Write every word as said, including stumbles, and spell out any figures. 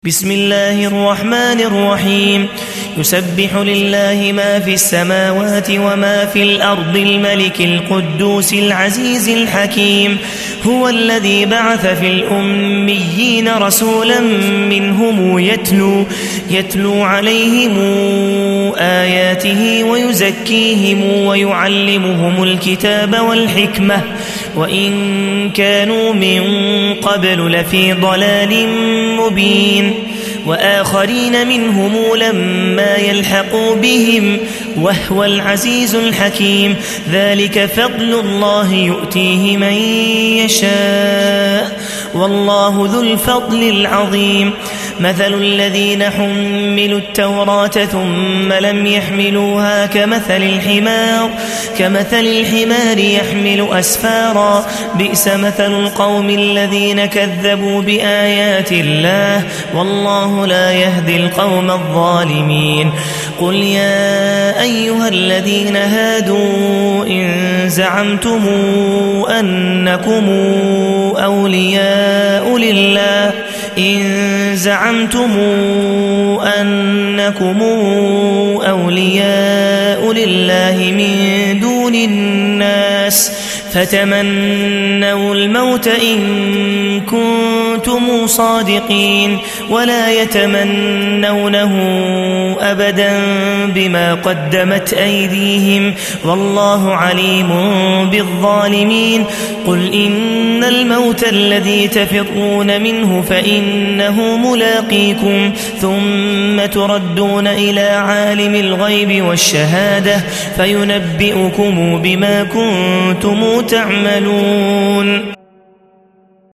بسم الله الرحمن الرحيم يسبح لله ما في السماوات وما في الأرض الملك القدوس العزيز الحكيم هو الذي بعث في الأميين رسولا منهم يتلو, يتلو عليهم آياته ويزكيهم ويعلمهم الكتاب والحكمة وإن كانوا من قبل لفي ضلال مبين وآخرين منهم لما يلحقوا بهم وهو العزيز الحكيم ذلك فضل الله يؤتيه من يشاء والله ذو الفضل العظيم مثل الذين حملوا التوراة ثم لم يحملوها كمثل الحمار كمثل الحمار يحمل أسفارا بئس مثل القوم الذين كذبوا بآيات الله والله لا يهدي القوم الظالمين قل يا أيها الذين هادوا إن زعمتم أنكم أولياء لله إن زعمتم أنكم أولياء لله من دون الناس فتمنوا الموت إن كنتم صادقين ولا يتمنونه أبدا بما قدمت أيديهم والله عليم بالظالمين قل إن الموت الذي تفرون منه فإنه ملاقيكم ثم تردون إلى عالم الغيب والشهادة فينبئكم بما كنتم تعملون.